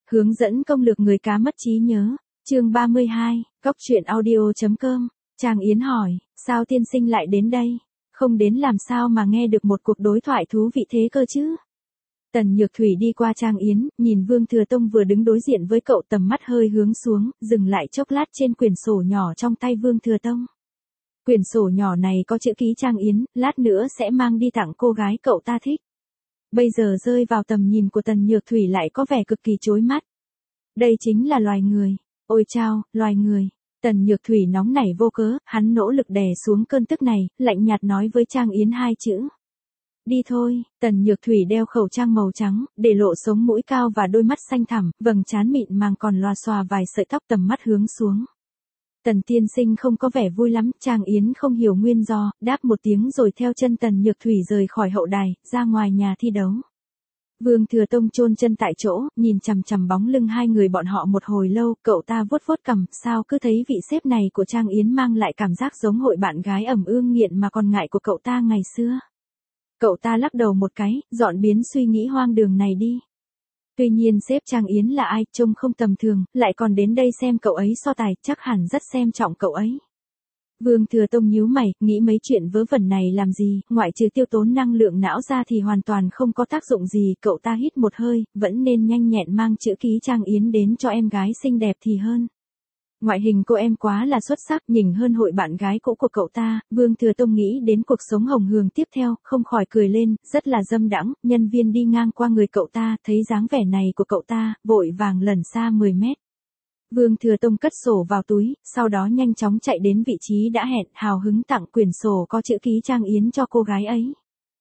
Hướng dẫn công lược người cá mất trí nhớ. Chương 32, Cóc truyện audio.com. Trang Yến hỏi, sao tiên sinh lại đến đây? Không đến làm sao mà nghe được một cuộc đối thoại thú vị thế cơ chứ? Tần Nhược Thủy đi qua Trang Yến, nhìn Vương Thừa Tông vừa đứng đối diện với cậu, tầm mắt hơi hướng xuống, dừng lại chốc lát trên quyển sổ nhỏ trong tay Vương Thừa Tông. Quyển sổ nhỏ này có chữ ký Trang Yến, lát nữa sẽ mang đi tặng cô gái cậu ta thích. Bây giờ rơi vào tầm nhìn của Tần Nhược Thủy lại có vẻ cực kỳ chói mắt. Đây chính là loài người. Ôi chao, loài người. Tần Nhược Thủy nóng nảy vô cớ, hắn nỗ lực đè xuống cơn tức này, lạnh nhạt nói với Trang Yến hai chữ. Đi thôi. Tần Nhược Thủy đeo khẩu trang màu trắng, để lộ sống mũi cao và đôi mắt xanh thẳm, vầng trán mịn màng còn loà xòa vài sợi tóc, tầm mắt hướng xuống. Tần tiên sinh không có vẻ vui lắm, Trang Yến không hiểu nguyên do, đáp một tiếng rồi theo chân Tần Nhược Thủy rời khỏi hậu đài, ra ngoài nhà thi đấu. Vương Thừa Tông chôn chân tại chỗ, nhìn chằm chằm bóng lưng hai người bọn họ một hồi lâu, cậu ta vuốt vuốt cằm, sao cứ thấy vị sếp này của Trang Yến mang lại cảm giác giống hội bạn gái ẩm ương nghiện mà còn ngại của cậu ta ngày xưa. Cậu ta lắc đầu một cái, dọn biến suy nghĩ hoang đường này đi. Tuy nhiên sếp Trang Yến là ai, trông không tầm thường, lại còn đến đây xem cậu ấy so tài, chắc hẳn rất xem trọng cậu ấy. Vương Thừa Tông nhíu mày, nghĩ mấy chuyện vớ vẩn này làm gì, ngoại trừ tiêu tốn năng lượng não ra thì hoàn toàn không có tác dụng gì, cậu ta hít một hơi, vẫn nên nhanh nhẹn mang chữ ký Trang Yến đến cho em gái xinh đẹp thì hơn. Ngoại hình cô em quá là xuất sắc, nhìn hơn hội bạn gái cũ của cậu ta, Vương Thừa Tông nghĩ đến cuộc sống hồng hường tiếp theo, không khỏi cười lên, rất là dâm đãng. Nhân viên đi ngang qua người cậu ta, thấy dáng vẻ này của cậu ta, vội vàng lẩn xa 10 mét. Vương Thừa Tông cất sổ vào túi, sau đó nhanh chóng chạy đến vị trí đã hẹn, hào hứng tặng quyển sổ có chữ ký Trang Yến cho cô gái ấy.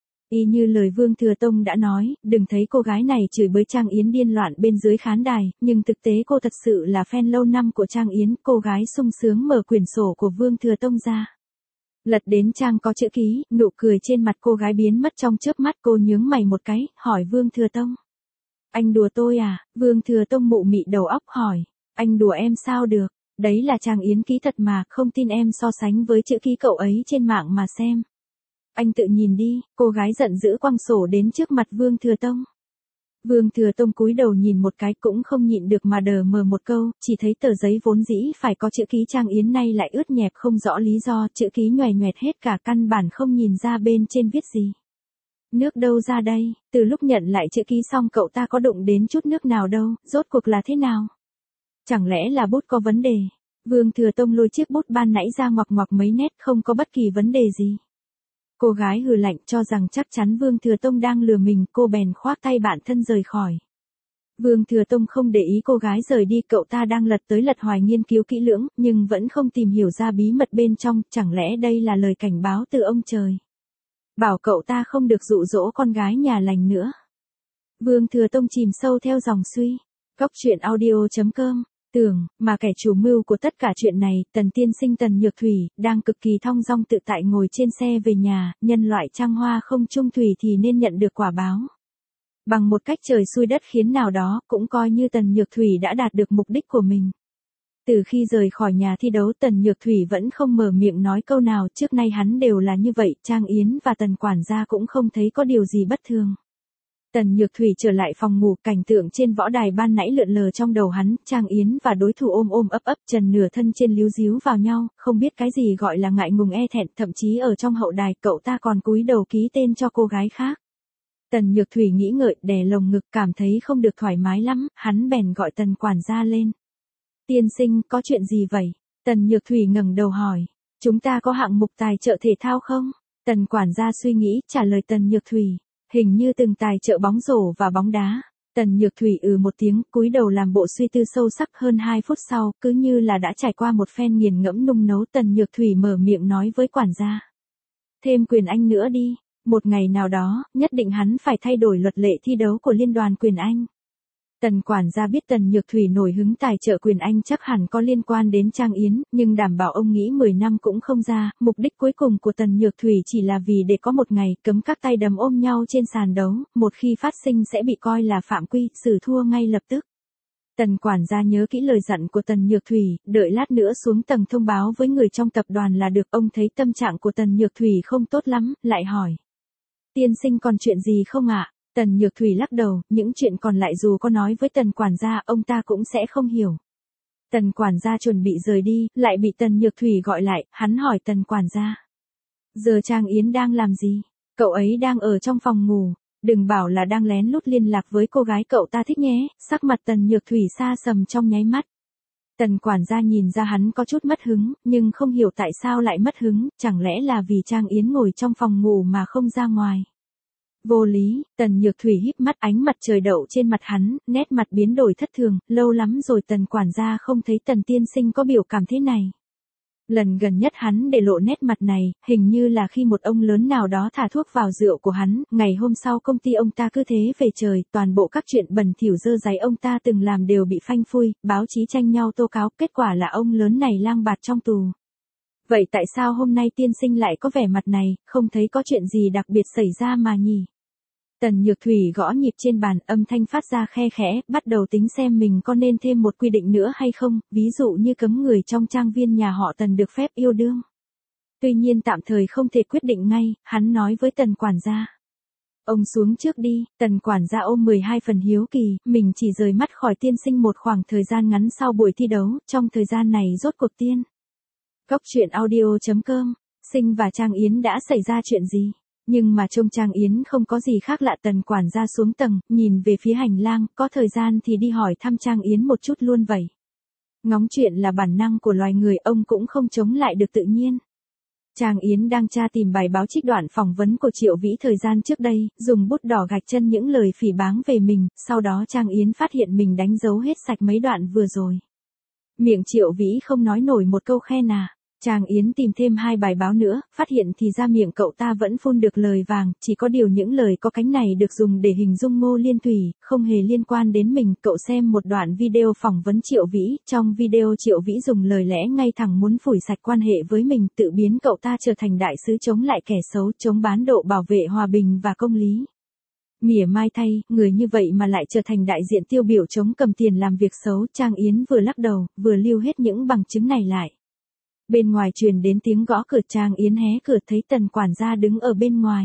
Y như lời Vương Thừa Tông đã nói, đừng thấy cô gái này chửi bới Trang Yến điên loạn bên dưới khán đài, nhưng thực tế cô thật sự là fan lâu năm của Trang Yến. Cô gái sung sướng mở quyển sổ của Vương Thừa Tông ra. Lật đến trang có chữ ký, nụ cười trên mặt cô gái biến mất trong chớp mắt, cô nhướng mày một cái, hỏi Vương Thừa Tông. Anh đùa tôi à? Vương Thừa Tông mụ mị đầu óc hỏi. Anh đùa em sao được? Đấy là Trang Yến ký thật mà, không tin em so sánh với chữ ký cậu ấy trên mạng mà xem. Anh tự nhìn đi, cô gái giận dữ quăng sổ đến trước mặt Vương Thừa Tông. Vương Thừa Tông cúi đầu nhìn một cái cũng không nhịn được mà đờ mờ một câu, chỉ thấy tờ giấy vốn dĩ phải có chữ ký Trang Yến nay lại ướt nhẹp không rõ lý do, chữ ký nhoè nhoẹt hết cả, căn bản không nhìn ra bên trên viết gì. Nước đâu ra đây, từ lúc nhận lại chữ ký xong cậu ta có đụng đến chút nước nào đâu, rốt cuộc là thế nào? Chẳng lẽ là bút có vấn đề? Vương Thừa Tông lôi chiếc bút ban nãy ra ngoặc ngoặc mấy nét, không có bất kỳ vấn đề gì. Cô gái hừ lạnh, cho rằng chắc chắn Vương Thừa Tông đang lừa mình, cô bèn khoác tay bạn thân rời khỏi. Vương Thừa Tông không để ý cô gái rời đi, cậu ta đang lật tới lật hoài nghiên cứu kỹ lưỡng, nhưng vẫn không tìm hiểu ra bí mật bên trong, chẳng lẽ đây là lời cảnh báo từ ông trời. Bảo cậu ta không được dụ dỗ con gái nhà lành nữa. Vương Thừa Tông chìm sâu theo dòng suy. Cóc truyện audio.com. Tưởng, mà kẻ chủ mưu của tất cả chuyện này, Tần tiên sinh Tần Nhược Thủy, đang cực kỳ thong dong tự tại ngồi trên xe về nhà, nhân loại trăng hoa không chung thủy thì nên nhận được quả báo. Bằng một cách trời xui đất khiến nào đó, cũng coi như Tần Nhược Thủy đã đạt được mục đích của mình. Từ khi rời khỏi nhà thi đấu, Tần Nhược Thủy vẫn không mở miệng nói câu nào, trước nay hắn đều là như vậy, Trang Yến và Tần quản gia cũng không thấy có điều gì bất thường. Tần Nhược Thủy trở lại phòng ngủ, cảnh tượng trên võ đài ban nãy lượn lờ trong đầu hắn, Trang Yến và đối thủ ôm ôm ấp ấp, trần nửa thân trên líu díu vào nhau, không biết cái gì gọi là ngại ngùng e thẹn, thậm chí ở trong hậu đài, cậu ta còn cúi đầu ký tên cho cô gái khác. Tần Nhược Thủy nghĩ ngợi, đè lồng ngực, cảm thấy không được thoải mái lắm, hắn bèn gọi Tần quản gia lên. Tiên sinh, có chuyện gì vậy? Tần Nhược Thủy ngẩng đầu hỏi. Chúng ta có hạng mục tài trợ thể thao không? Tần quản gia suy nghĩ, trả lời Tần Nhược Thủy. Hình như từng tài trợ bóng rổ và bóng đá. Tần Nhược Thủy một tiếng, cúi đầu làm bộ suy tư sâu sắc. Hơn 2 phút sau, cứ như là đã trải qua một phen nghiền ngẫm nung nấu, Tần Nhược Thủy mở miệng nói với quản gia. Thêm quyền Anh nữa đi, một ngày nào đó, nhất định hắn phải thay đổi luật lệ thi đấu của liên đoàn quyền Anh. Tần quản gia biết Tần Nhược Thủy nổi hứng tài trợ quyền Anh chắc hẳn có liên quan đến Trang Yến, nhưng đảm bảo ông nghĩ 10 năm cũng không ra, mục đích cuối cùng của Tần Nhược Thủy chỉ là vì để có một ngày cấm các tay đấm ôm nhau trên sàn đấu, một khi phát sinh sẽ bị coi là phạm quy, xử thua ngay lập tức. Tần quản gia nhớ kỹ lời dặn của Tần Nhược Thủy, đợi lát nữa xuống tầng thông báo với người trong tập đoàn là được. Ông thấy tâm trạng của Tần Nhược Thủy không tốt lắm, lại hỏi. Tiên sinh còn chuyện gì không ạ? Tần Nhược Thủy lắc đầu, những chuyện còn lại dù có nói với Tần quản gia, ông ta cũng sẽ không hiểu. Tần quản gia chuẩn bị rời đi, lại bị Tần Nhược Thủy gọi lại, hắn hỏi Tần quản gia. Giờ Trang Yến đang làm gì? Cậu ấy đang ở trong phòng ngủ, đừng bảo là đang lén lút liên lạc với cô gái cậu ta thích nhé, sắc mặt Tần Nhược Thủy xa sầm trong nháy mắt. Tần quản gia nhìn ra hắn có chút mất hứng, nhưng không hiểu tại sao lại mất hứng, chẳng lẽ là vì Trang Yến ngồi trong phòng ngủ mà không ra ngoài. Vô lý, Tần Nhược Thủy híp mắt, ánh mặt trời đậu trên mặt hắn, nét mặt biến đổi thất thường, lâu lắm rồi Tần quản gia không thấy Tần tiên sinh có biểu cảm thế này. Lần gần nhất hắn để lộ nét mặt này, hình như là khi một ông lớn nào đó thả thuốc vào rượu của hắn, ngày hôm sau công ty ông ta cứ thế về trời, toàn bộ các chuyện bẩn thỉu dơ dáy ông ta từng làm đều bị phanh phui, báo chí tranh nhau tố cáo, kết quả là ông lớn này lang bạt trong tù. Vậy tại sao hôm nay tiên sinh lại có vẻ mặt này, không thấy có chuyện gì đặc biệt xảy ra mà nhỉ? Tần Nhược Thủy gõ nhịp trên bàn, âm thanh phát ra khe khẽ, bắt đầu tính xem mình có nên thêm một quy định nữa hay không, ví dụ như cấm người trong trang viên nhà họ Tần được phép yêu đương. Tuy nhiên tạm thời không thể quyết định ngay, hắn nói với Tần quản gia. Ông xuống trước đi, Tần quản gia ôm 12 phần hiếu kỳ, mình chỉ rời mắt khỏi tiên sinh một khoảng thời gian ngắn sau buổi thi đấu, trong thời gian này rốt cuộc tiên. Cốc truyện audio.com, Sinh và Trang Yến đã xảy ra chuyện gì? Nhưng mà trông Trang Yến không có gì khác lạ. Tần quản gia xuống tầng, nhìn về phía hành lang, có thời gian thì đi hỏi thăm Trang Yến một chút luôn vậy. Ngóng chuyện là bản năng của loài người, ông cũng không chống lại được tự nhiên. Trang Yến đang tra tìm bài báo trích đoạn phỏng vấn của Triệu Vĩ thời gian trước đây, dùng bút đỏ gạch chân những lời phỉ báng về mình, sau đó Trang Yến phát hiện mình đánh dấu hết sạch mấy đoạn vừa rồi. Miệng Triệu Vĩ không nói nổi một câu khen à. Trang Yến tìm thêm 2 bài báo nữa, phát hiện thì ra miệng cậu ta vẫn phun được lời vàng, chỉ có điều những lời có cánh này được dùng để hình dung Ngô Liên Thủy, không hề liên quan đến mình. Cậu xem một đoạn video phỏng vấn Triệu Vĩ, trong video Triệu Vĩ dùng lời lẽ ngay thẳng muốn phủi sạch quan hệ với mình, tự biến cậu ta trở thành đại sứ chống lại kẻ xấu, chống bán độ bảo vệ hòa bình và công lý. Mỉa mai thay, người như vậy mà lại trở thành đại diện tiêu biểu chống cầm tiền làm việc xấu. Trang Yến vừa lắc đầu, vừa lưu hết những bằng chứng này lại. Bên ngoài truyền đến tiếng gõ cửa. Trang Yến hé cửa thấy Tần quản gia đứng ở bên ngoài.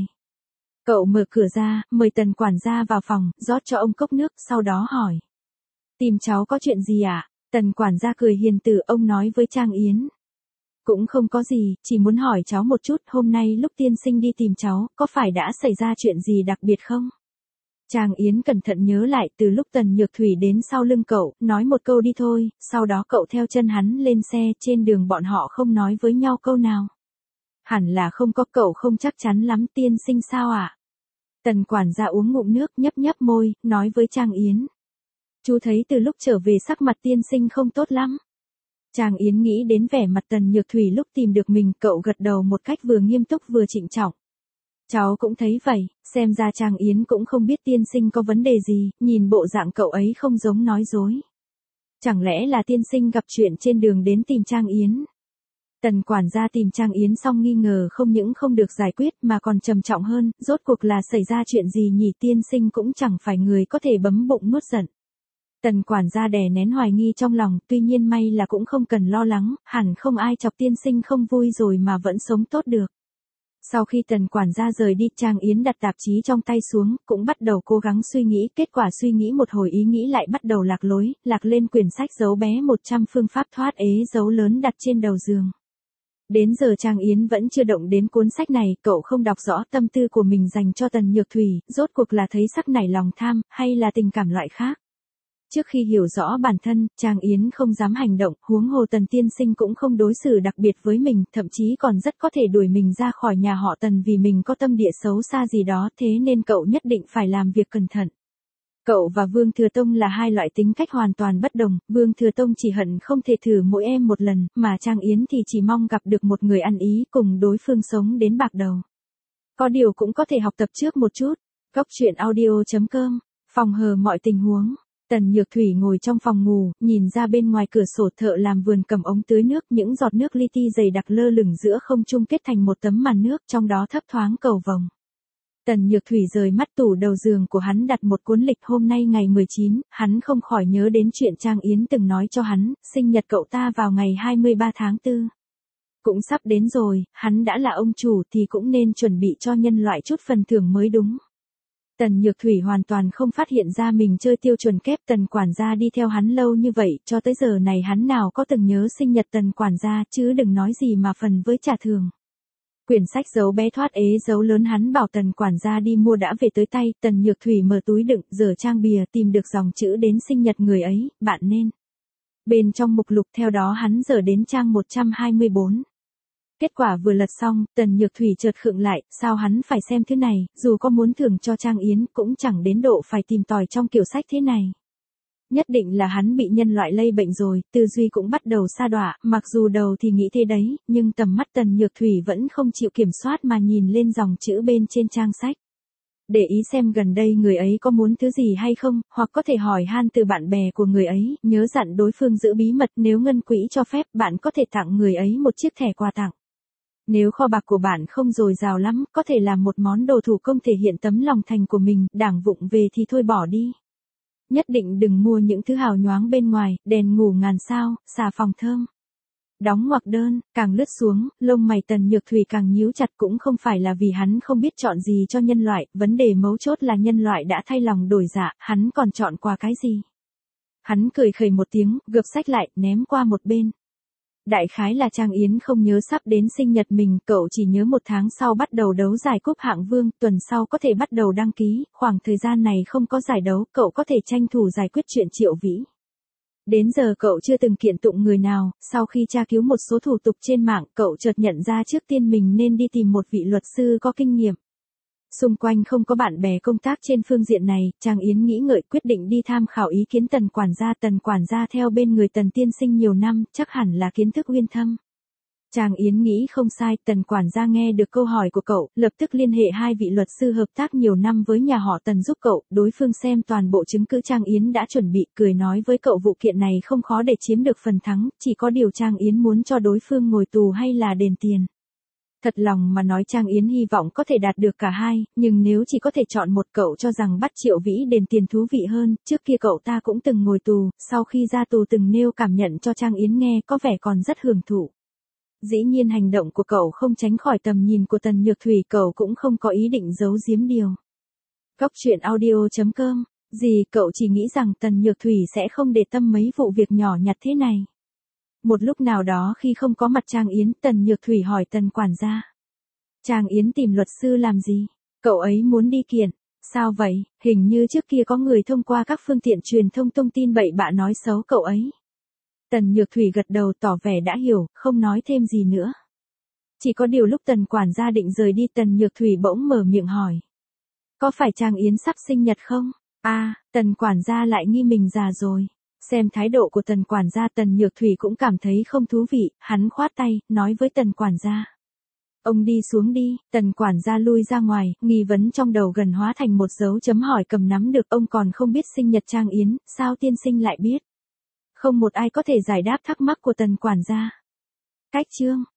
Cậu mở cửa ra, mời Tần quản gia vào phòng, rót cho ông cốc nước, sau đó hỏi. Tìm cháu có chuyện gì ạ? Tần quản gia cười hiền từ, ông nói với Trang Yến. Cũng không có gì, chỉ muốn hỏi cháu một chút, hôm nay lúc tiên sinh đi tìm cháu, có phải đã xảy ra chuyện gì đặc biệt không? Trang Yến cẩn thận nhớ lại, từ lúc Tần Nhược Thủy đến sau lưng cậu, nói một câu đi thôi, sau đó cậu theo chân hắn lên xe, trên đường bọn họ không nói với nhau câu nào. Hẳn là không có, cậu không chắc chắn lắm. Tiên sinh sao ạ? Tần quản gia uống ngụm nước, nhấp nhấp môi, nói với Trang Yến. Chú thấy từ lúc trở về sắc mặt tiên sinh không tốt lắm. Trang Yến nghĩ đến vẻ mặt Tần Nhược Thủy lúc tìm được mình, cậu gật đầu một cách vừa nghiêm túc vừa trịnh trọng. Cháu cũng thấy vậy, xem ra Trang Yến cũng không biết tiên sinh có vấn đề gì, nhìn bộ dạng cậu ấy không giống nói dối. Chẳng lẽ là tiên sinh gặp chuyện trên đường đến tìm Trang Yến? Tần quản gia tìm Trang Yến xong nghi ngờ không những không được giải quyết mà còn trầm trọng hơn, rốt cuộc là xảy ra chuyện gì nhỉ? Tiên sinh cũng chẳng phải người có thể bấm bụng nuốt giận. Tần quản gia đè nén hoài nghi trong lòng, tuy nhiên may là cũng không cần lo lắng, hẳn không ai chọc tiên sinh không vui rồi mà vẫn sống tốt được. Sau khi Tần quản gia rời đi, Trang Yến đặt tạp chí trong tay xuống, cũng bắt đầu cố gắng suy nghĩ, kết quả suy nghĩ một hồi ý nghĩ lại bắt đầu lạc lối, lạc lên quyển sách Dấu bé 100 phương pháp thoát ế, dấu lớn đặt trên đầu giường. Đến giờ Trang Yến vẫn chưa động đến cuốn sách này, cậu không đọc rõ tâm tư của mình dành cho Tần Nhược Thủy, rốt cuộc là thấy sắc nảy lòng tham, hay là tình cảm loại khác. Trước khi hiểu rõ bản thân, Trang Yến không dám hành động, huống hồ Tần tiên sinh cũng không đối xử đặc biệt với mình, thậm chí còn rất có thể đuổi mình ra khỏi nhà họ Tần vì mình có tâm địa xấu xa gì đó, thế nên cậu nhất định phải làm việc cẩn thận. Cậu và Vương Thừa Tông là hai loại tính cách hoàn toàn bất đồng, Vương Thừa Tông chỉ hận không thể thử mỗi em một lần, mà Trang Yến thì chỉ mong gặp được một người ăn ý, cùng đối phương sống đến bạc đầu. Có điều cũng có thể học tập trước một chút. Cốc truyện audio.com, phòng hờ mọi tình huống. Tần Nhược Thủy ngồi trong phòng ngủ, nhìn ra bên ngoài cửa sổ, thợ làm vườn cầm ống tưới nước, những giọt nước li ti dày đặc lơ lửng giữa không trung kết thành một tấm màn nước, trong đó thấp thoáng cầu vồng. Tần Nhược Thủy rời mắt, tủ đầu giường của hắn đặt một cuốn lịch, hôm nay ngày 19, hắn không khỏi nhớ đến chuyện Trang Yến từng nói cho hắn, sinh nhật cậu ta vào ngày 23 tháng 4. Cũng sắp đến rồi, hắn đã là ông chủ thì cũng nên chuẩn bị cho nhân loại chút phần thưởng mới đúng. Tần Nhược Thủy hoàn toàn không phát hiện ra mình chơi tiêu chuẩn kép. Tần quản gia đi theo hắn lâu như vậy, cho tới giờ này hắn nào có từng nhớ sinh nhật tần quản gia, chứ đừng nói gì mà phần với trả thưởng. Quyển sách dấu bé thoát ế dấu lớn hắn bảo tần quản gia đi mua đã về tới tay. Tần Nhược Thủy mở túi đựng, dở trang bìa, tìm được dòng chữ đến sinh nhật người ấy, bạn nên. Bên trong mục lục theo đó hắn dở đến trang 124. Kết quả vừa lật xong, Tần Nhược Thủy chợt khựng lại, sao hắn phải xem thứ này, dù có muốn thưởng cho Trang Yến cũng chẳng đến độ phải tìm tòi trong kiểu sách thế này. Nhất định là hắn bị nhân loại lây bệnh rồi, tư duy cũng bắt đầu sa đọa, mặc dù đầu thì nghĩ thế đấy, nhưng tầm mắt Tần Nhược Thủy vẫn không chịu kiểm soát mà nhìn lên dòng chữ bên trên trang sách. Để ý xem gần đây người ấy có muốn thứ gì hay không, hoặc có thể hỏi han từ bạn bè của người ấy, nhớ dặn đối phương giữ bí mật, nếu ngân quỹ cho phép, bạn có thể tặng người ấy một chiếc thẻ quà tặng. Nếu kho bạc của bạn không dồi dào lắm, có thể làm một món đồ thủ công thể hiện tấm lòng thành của mình, đảng vụng về thì thôi bỏ đi. Nhất định đừng mua những thứ hào nhoáng bên ngoài, đèn ngủ ngàn sao, xà phòng thơm. Đóng ngoặc đơn, càng lướt xuống, lông mày Tần Nhược Thủy càng nhíu chặt, cũng không phải là vì hắn không biết chọn gì cho nhân loại, vấn đề mấu chốt là nhân loại đã thay lòng đổi dạ, hắn còn chọn quà cái gì. Hắn cười khẩy một tiếng, gập sách lại, ném qua một bên. Đại khái là Trang Yến không nhớ sắp đến sinh nhật mình, cậu chỉ nhớ 1 tháng sau bắt đầu đấu giải cúp hạng vương, tuần sau có thể bắt đầu đăng ký, khoảng thời gian này không có giải đấu, cậu có thể tranh thủ giải quyết chuyện Triệu Vĩ. Đến giờ cậu chưa từng kiện tụng người nào, sau khi tra cứu một số thủ tục trên mạng, cậu chợt nhận ra trước tiên mình nên đi tìm một vị luật sư có kinh nghiệm. Xung quanh không có bạn bè công tác trên phương diện này, Trang Yến nghĩ ngợi quyết định đi tham khảo ý kiến Tần quản gia. Tần quản gia theo bên người Tần tiên sinh nhiều năm, chắc hẳn là kiến thức uyên thâm. Trang Yến nghĩ không sai, Tần quản gia nghe được câu hỏi của cậu, lập tức liên hệ 2 vị luật sư hợp tác nhiều năm với nhà họ Tần giúp cậu, đối phương xem toàn bộ chứng cứ Trang Yến đã chuẩn bị, cười nói với cậu vụ kiện này không khó để chiếm được phần thắng, chỉ có điều Trang Yến muốn cho đối phương ngồi tù hay là đền tiền. Thật lòng mà nói Trang Yến hy vọng có thể đạt được cả hai, nhưng nếu chỉ có thể chọn một, cậu cho rằng bắt Triệu Vĩ đền tiền thú vị hơn. Trước kia cậu ta cũng từng ngồi tù, sau khi ra tù từng nêu cảm nhận cho Trang Yến nghe, có vẻ còn rất hưởng thụ. Dĩ nhiên hành động của cậu không tránh khỏi tầm nhìn của Tần Nhược Thủy, cậu cũng không có ý định giấu giếm điều. Góc truyện audio.com, gì cậu chỉ nghĩ rằng Tần Nhược Thủy sẽ không để tâm mấy vụ việc nhỏ nhặt thế này. Một lúc nào đó khi không có mặt Trang Yến, Tần Nhược Thủy hỏi Tần quản gia. Trang Yến tìm luật sư làm gì? Cậu ấy muốn đi kiện. Sao vậy? Hình như trước kia có người thông qua các phương tiện truyền thông thông tin bậy bạ nói xấu cậu ấy. Tần Nhược Thủy gật đầu tỏ vẻ đã hiểu, không nói thêm gì nữa. Chỉ có điều lúc Tần quản gia định rời đi, Tần Nhược Thủy bỗng mở miệng hỏi. Có phải Trang Yến sắp sinh nhật không? Tần quản gia lại nghi mình già rồi. Xem thái độ của Tần quản gia, Tần Nhược Thủy cũng cảm thấy không thú vị, hắn khoát tay, nói với Tần quản gia. Ông đi xuống đi. Tần quản gia lui ra ngoài, nghi vấn trong đầu gần hóa thành một dấu chấm hỏi cầm nắm được. Ông còn không biết sinh nhật Trang Yến, sao tiên sinh lại biết? Không một ai có thể giải đáp thắc mắc của Tần quản gia. Cách chương